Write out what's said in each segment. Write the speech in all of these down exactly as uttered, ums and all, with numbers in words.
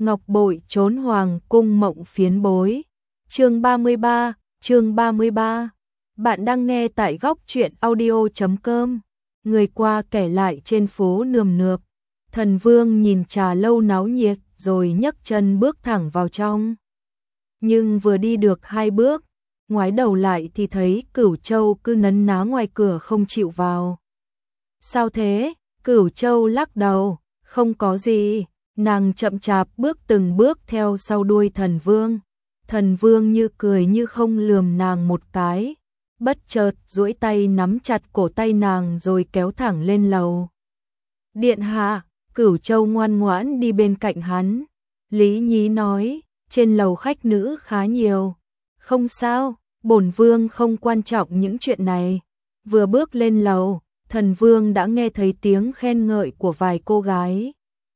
Ngọc bội trốn hoàng cung mộng phiến bối. Chương ba mươi ba, chương ba mươi ba. Bạn đang nghe tại góc truyện audio chấm com. Người qua kẻ lại trên phố nườm nượp. Thần Vương nhìn trà lâu náo nhiệt rồi nhấc chân bước thẳng vào trong. Nhưng vừa đi được hai bước, ngoái đầu lại thì thấy Cửu Châu cứ nấn ná ngoài cửa không chịu vào. Sao thế? Cửu Châu lắc đầu, không có gì. Nàng chậm chạp bước từng bước theo sau đuôi Thần Vương. Thần Vương như cười như không lườm nàng một cái, bất chợt duỗi tay nắm chặt cổ tay nàng rồi kéo thẳng lên lầu. Điện hạ, Cửu Châu ngoan ngoãn đi bên cạnh hắn. Lý Nhí nói, trên lầu khách nữ khá nhiều. Không sao, bổn vương không quan trọng những chuyện này. Vừa bước lên lầu, Thần Vương đã nghe thấy tiếng khen ngợi của vài cô gái.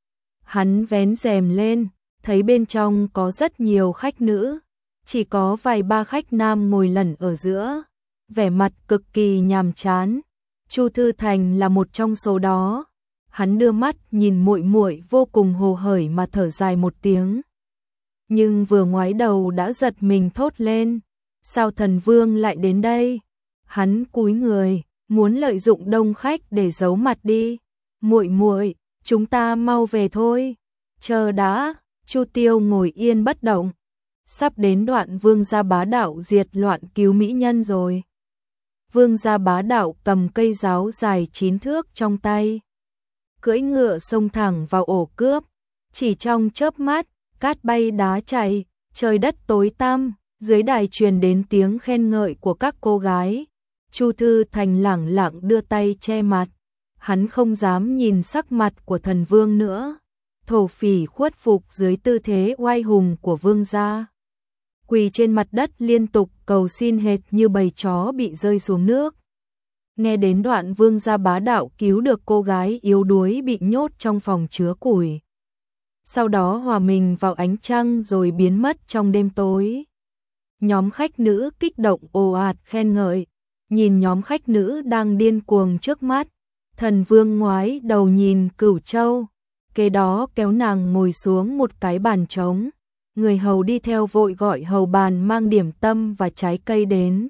Hắn vén rèm lên, thấy bên trong có rất nhiều khách nữ, chỉ có vài ba khách nam ngồi lẩn ở giữa, vẻ mặt cực kỳ nhàm chán. Chu Thư Thành là một trong số đó. Hắn đưa mắt nhìn muội muội vô cùng hồ hởi mà thở dài một tiếng. Nhưng vừa ngoái đầu đã giật mình thốt lên, sao Thần Vương lại đến đây? Hắn cúi người, muốn lợi dụng đông khách để giấu mặt đi. Muội muội, chúng ta mau về thôi. Chờ đã. Chu Tiêu ngồi yên bất động. Sắp đến đoạn Vương gia bá đạo diệt loạn cứu mỹ nhân rồi. Vương gia bá đạo cầm cây giáo dài chín thước trong tay, cưỡi ngựa xông thẳng vào ổ cướp. Chỉ trong chớp mắt, cát bay đá chạy, trời đất tối tăm. Dưới đài truyền đến tiếng khen ngợi của các cô gái. Chu Thư Thành lẳng lặng đưa tay che mặt. Hắn không dám nhìn sắc mặt của Thần Vương nữa. Thổ phỉ khuất phục dưới tư thế oai hùng của vương gia, quỳ trên mặt đất liên tục cầu xin hệt như bầy chó bị rơi xuống nước. Nghe đến đoạn vương gia bá đạo cứu được cô gái yếu đuối bị nhốt trong phòng chứa củi, sau đó hòa mình vào ánh trăng rồi biến mất trong đêm tối. Nhóm khách nữ kích động ồ ạt khen ngợi. Nhìn nhóm khách nữ đang điên cuồng trước mắt, Thần Vương ngoái đầu nhìn Cửu Châu, kế đó kéo nàng ngồi xuống một cái bàn trống. Người hầu đi theo vội gọi hầu bàn mang điểm tâm và trái cây đến.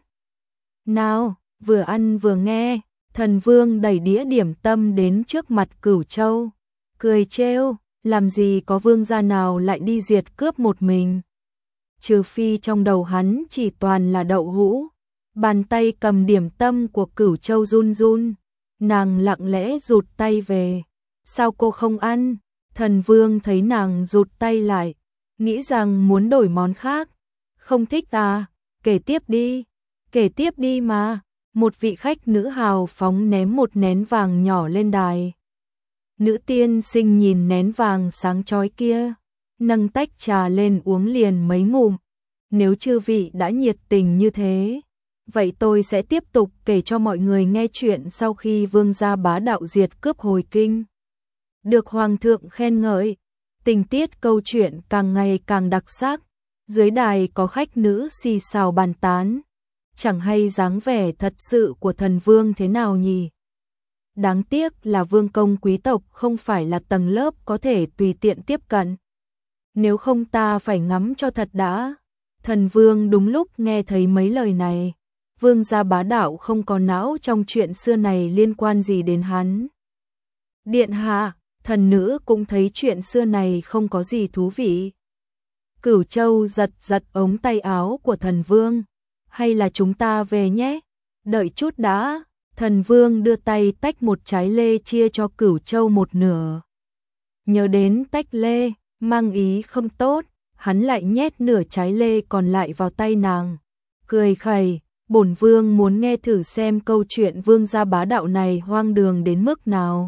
Nào, vừa ăn vừa nghe. Thần Vương đẩy đĩa điểm tâm đến trước mặt Cửu Châu, cười trêu, làm gì có vương gia nào lại đi diệt cướp một mình. Trừ phi trong đầu hắn chỉ toàn là đậu hũ. Bàn tay cầm điểm tâm của Cửu Châu run run, nàng lặng lẽ rụt tay về. Sao cô không ăn? Thần Vương thấy nàng rụt tay lại, nghĩ rằng muốn đổi món khác. Không thích à? Kể tiếp đi, kể tiếp đi mà. Một vị khách nữ hào phóng ném một nén vàng nhỏ lên đài. Nữ tiên sinh nhìn nén vàng sáng chói kia, nâng tách trà lên uống liền mấy ngụm. Nếu chư vị đã nhiệt tình như thế, vậy tôi sẽ tiếp tục kể cho mọi người nghe chuyện sau khi vương gia bá đạo diệt cướp hồi kinh. Được hoàng thượng khen ngợi, tình tiết câu chuyện càng ngày càng đặc sắc. Dưới đài có khách nữ xì xào bàn tán, chẳng hay dáng vẻ thật sự của Thần Vương thế nào nhỉ? Đáng tiếc là vương công quý tộc không phải là tầng lớp có thể tùy tiện tiếp cận. Nếu không ta phải ngắm cho thật đã. Thần Vương đúng lúc nghe thấy mấy lời này. Vương gia bá đạo không có não trong chuyện xưa này liên quan gì đến hắn. Điện hạ, thần nữ cũng thấy chuyện xưa này không có gì thú vị. Cửu Châu giật giật ống tay áo của Thần Vương. Hay là chúng ta về nhé? Đợi chút đã. Thần Vương đưa tay tách một trái lê chia cho Cửu Châu một nửa. Nhớ đến tách lê, mang ý không tốt, hắn lại nhét nửa trái lê còn lại vào tay nàng. Cười khẩy, bổn vương muốn nghe thử xem câu chuyện vương gia bá đạo này hoang đường đến mức nào.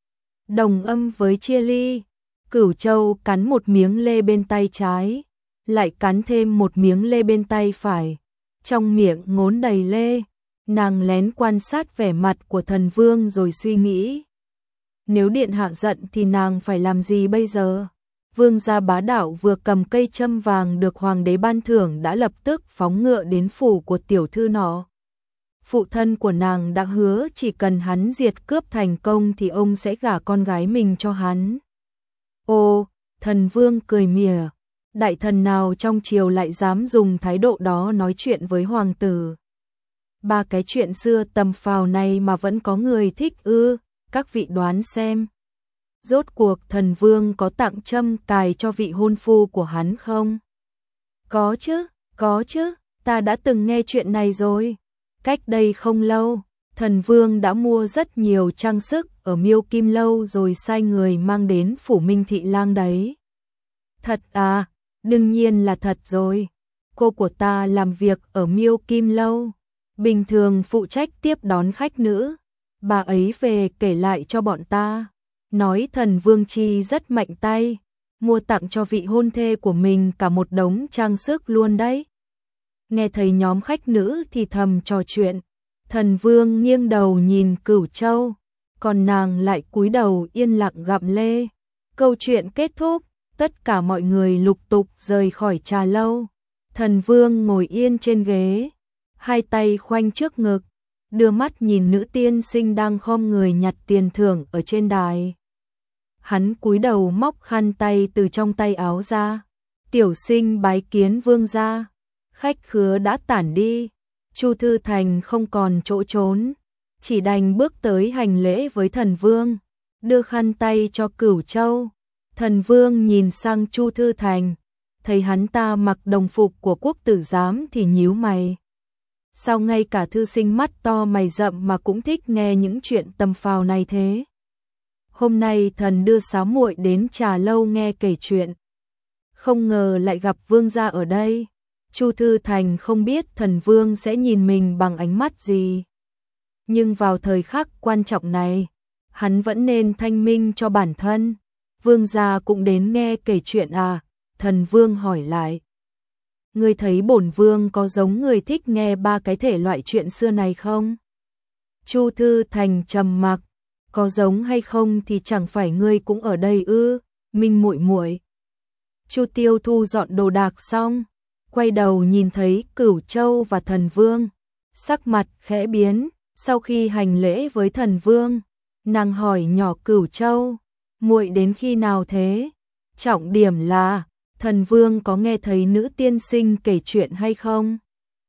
Đồng âm với chia ly, Cửu Châu cắn một miếng lê bên tay trái, lại cắn thêm một miếng lê bên tay phải. Trong miệng ngốn đầy lê, nàng lén quan sát vẻ mặt của Thần Vương rồi suy nghĩ. Nếu điện hạ giận thì nàng phải làm gì bây giờ? Vương gia bá đạo vừa cầm cây châm vàng được hoàng đế ban thưởng đã lập tức phóng ngựa đến phủ của tiểu thư nọ. Phụ thân của nàng đã hứa chỉ cần hắn diệt cướp thành công thì ông sẽ gả con gái mình cho hắn. Ồ, Thần Vương cười mỉa, đại thần nào trong triều lại dám dùng thái độ đó nói chuyện với hoàng tử. Ba cái chuyện xưa tầm phào này mà vẫn có người thích ư, các vị đoán xem. Rốt cuộc Thần Vương có tặng châm cài cho vị hôn phu của hắn không? Có chứ, có chứ, ta đã từng nghe chuyện này rồi. Cách đây không lâu, Thần Vương đã mua rất nhiều trang sức ở Miêu Kim Lâu rồi sai người mang đến phủ Minh Thị Lang đấy. Thật à, đương nhiên là thật rồi. Cô của ta làm việc ở Miêu Kim Lâu, bình thường phụ trách tiếp đón khách nữ. Bà ấy về kể lại cho bọn ta, nói Thần Vương Chi rất mạnh tay, mua tặng cho vị hôn thê của mình cả một đống trang sức luôn đấy. Nghe thấy nhóm khách nữ thì thầm trò chuyện, Thần Vương nghiêng đầu nhìn Cửu Châu, còn nàng lại cúi đầu yên lặng gặm lê. Câu chuyện kết thúc, tất cả mọi người lục tục rời khỏi trà lâu. Thần Vương ngồi yên trên ghế, hai tay khoanh trước ngực, đưa mắt nhìn nữ tiên sinh đang khom người nhặt tiền thưởng ở trên đài. Hắn cúi đầu móc khăn tay từ trong tay áo ra. Tiểu sinh bái kiến vương gia. Khách khứa đã tản đi, Chu Thư Thành không còn chỗ trốn, chỉ đành bước tới hành lễ với Thần Vương, đưa khăn tay cho Cửu Châu. Thần Vương nhìn sang Chu Thư Thành, thấy hắn ta mặc đồng phục của quốc tử giám thì nhíu mày. Sao ngay cả thư sinh mắt to mày rậm mà cũng thích nghe những chuyện tầm phào này thế? Hôm nay thần đưa Sáu muội đến trà lâu nghe kể chuyện, không ngờ lại gặp vương gia ở đây. Chu Thư Thành không biết Thần Vương sẽ nhìn mình bằng ánh mắt gì, nhưng vào thời khắc quan trọng này, hắn vẫn nên thanh minh cho bản thân. Vương gia cũng đến nghe kể chuyện à? Thần Vương hỏi lại. Ngươi thấy bổn vương có giống người thích nghe ba cái thể loại chuyện xưa này không? Chu Thư Thành trầm mặc, có giống hay không thì chẳng phải ngươi cũng ở đây ư? Minh muội muội. Chu Tiêu thu dọn đồ đạc xong, quay đầu nhìn thấy Cửu Châu và Thần Vương, sắc mặt khẽ biến. Sau khi hành lễ với Thần Vương, nàng hỏi nhỏ Cửu Châu, muội đến khi nào thế? Trọng điểm là Thần Vương có nghe thấy nữ tiên sinh kể chuyện hay không?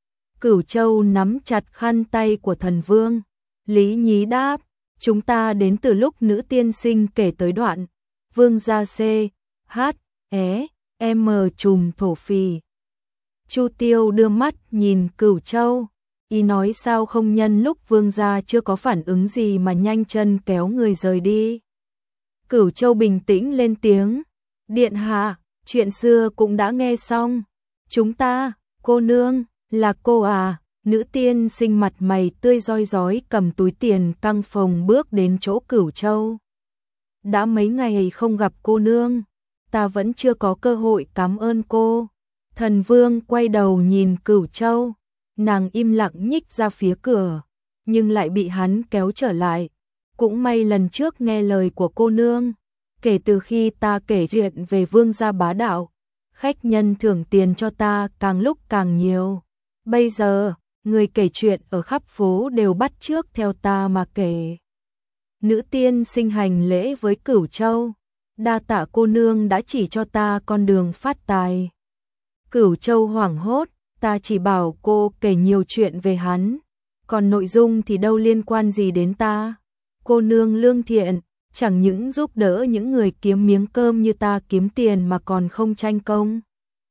Cửu Châu nắm chặt khăn tay của Thần Vương, lý nhí đáp, chúng ta đến từ lúc nữ tiên sinh kể tới đoạn Vương gia C, H, E, M trùm thổ phì. Chu Tiêu đưa mắt nhìn Cửu Châu, ý nói sao không nhân lúc vương gia chưa có phản ứng gì mà nhanh chân kéo người rời đi. Cửu Châu bình tĩnh lên tiếng, điện hạ, chuyện xưa cũng đã nghe xong. Chúng ta, cô nương, là cô à? Nữ tiên sinh mặt mày tươi rói rói cầm túi tiền căng phồng bước đến chỗ Cửu Châu. Đã mấy ngày không gặp cô nương, ta vẫn chưa có cơ hội cảm ơn cô. Thần Vương quay đầu nhìn Cửu Châu, nàng im lặng nhích ra phía cửa, nhưng lại bị hắn kéo trở lại. Cũng may lần trước nghe lời của cô nương, kể từ khi ta kể chuyện về vương gia bá đạo, khách nhân thưởng tiền cho ta càng lúc càng nhiều. Bây giờ, người kể chuyện ở khắp phố đều bắt chước theo ta mà kể. Nữ tiên sinh hành lễ với Cửu Châu, đa tạ cô nương đã chỉ cho ta con đường phát tài. Cửu Châu hoảng hốt, ta chỉ bảo cô kể nhiều chuyện về hắn, còn nội dung thì đâu liên quan gì đến ta. Cô nương lương thiện, chẳng những giúp đỡ những người kiếm miếng cơm như ta kiếm tiền mà còn không tranh công.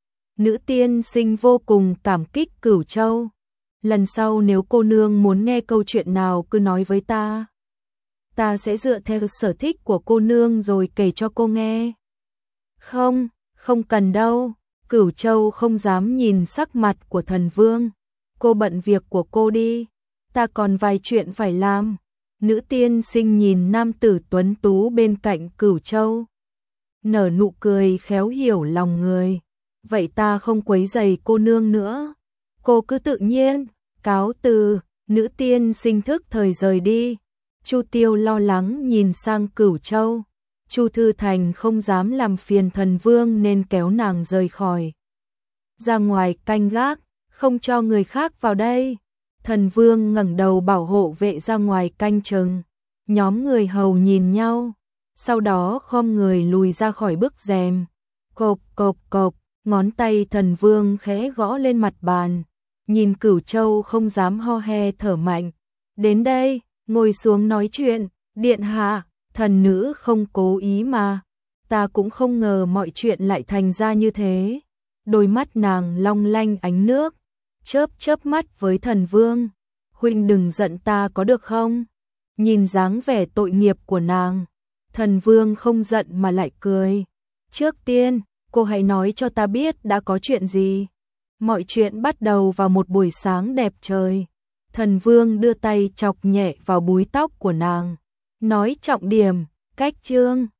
Nữ tiên sinh vô cùng cảm kích Cửu Châu. Lần sau nếu cô nương muốn nghe câu chuyện nào cứ nói với ta. Ta sẽ dựa theo sở thích của cô nương rồi kể cho cô nghe. Không, không cần đâu. Cửu Châu không dám nhìn sắc mặt của Thần Vương. Cô bận việc của cô đi, ta còn vài chuyện phải làm. Nữ tiên sinh nhìn nam tử tuấn tú bên cạnh Cửu Châu, nở nụ cười khéo hiểu lòng người. Vậy ta không quấy rầy cô nương nữa, cô cứ tự nhiên. Cáo từ. Nữ tiên sinh thức thời rời đi. Chu Tiêu lo lắng nhìn sang Cửu Châu. Chu Thư Thành không dám làm phiền Thần Vương nên kéo nàng rời khỏi. Ra ngoài canh gác, không cho người khác vào đây. Thần Vương ngẩng đầu bảo hộ vệ ra ngoài canh chừng. Nhóm người hầu nhìn nhau, sau đó khom người lùi ra khỏi bức rèm. Cộp cộp cộp, ngón tay Thần Vương khẽ gõ lên mặt bàn, nhìn Cửu Châu không dám ho he thở mạnh. Đến đây, ngồi xuống nói chuyện, điện hạ, thần nữ không cố ý mà. Ta cũng không ngờ mọi chuyện lại thành ra như thế. Đôi mắt nàng long lanh ánh nước, chớp chớp mắt với Thần Vương. Huynh đừng giận ta có được không? Nhìn dáng vẻ tội nghiệp của nàng, Thần Vương không giận mà lại cười. Trước tiên, cô hãy nói cho ta biết đã có chuyện gì. Mọi chuyện bắt đầu vào một buổi sáng đẹp trời. Thần Vương đưa tay chọc nhẹ vào búi tóc của nàng, nói trọng điểm, cách chương.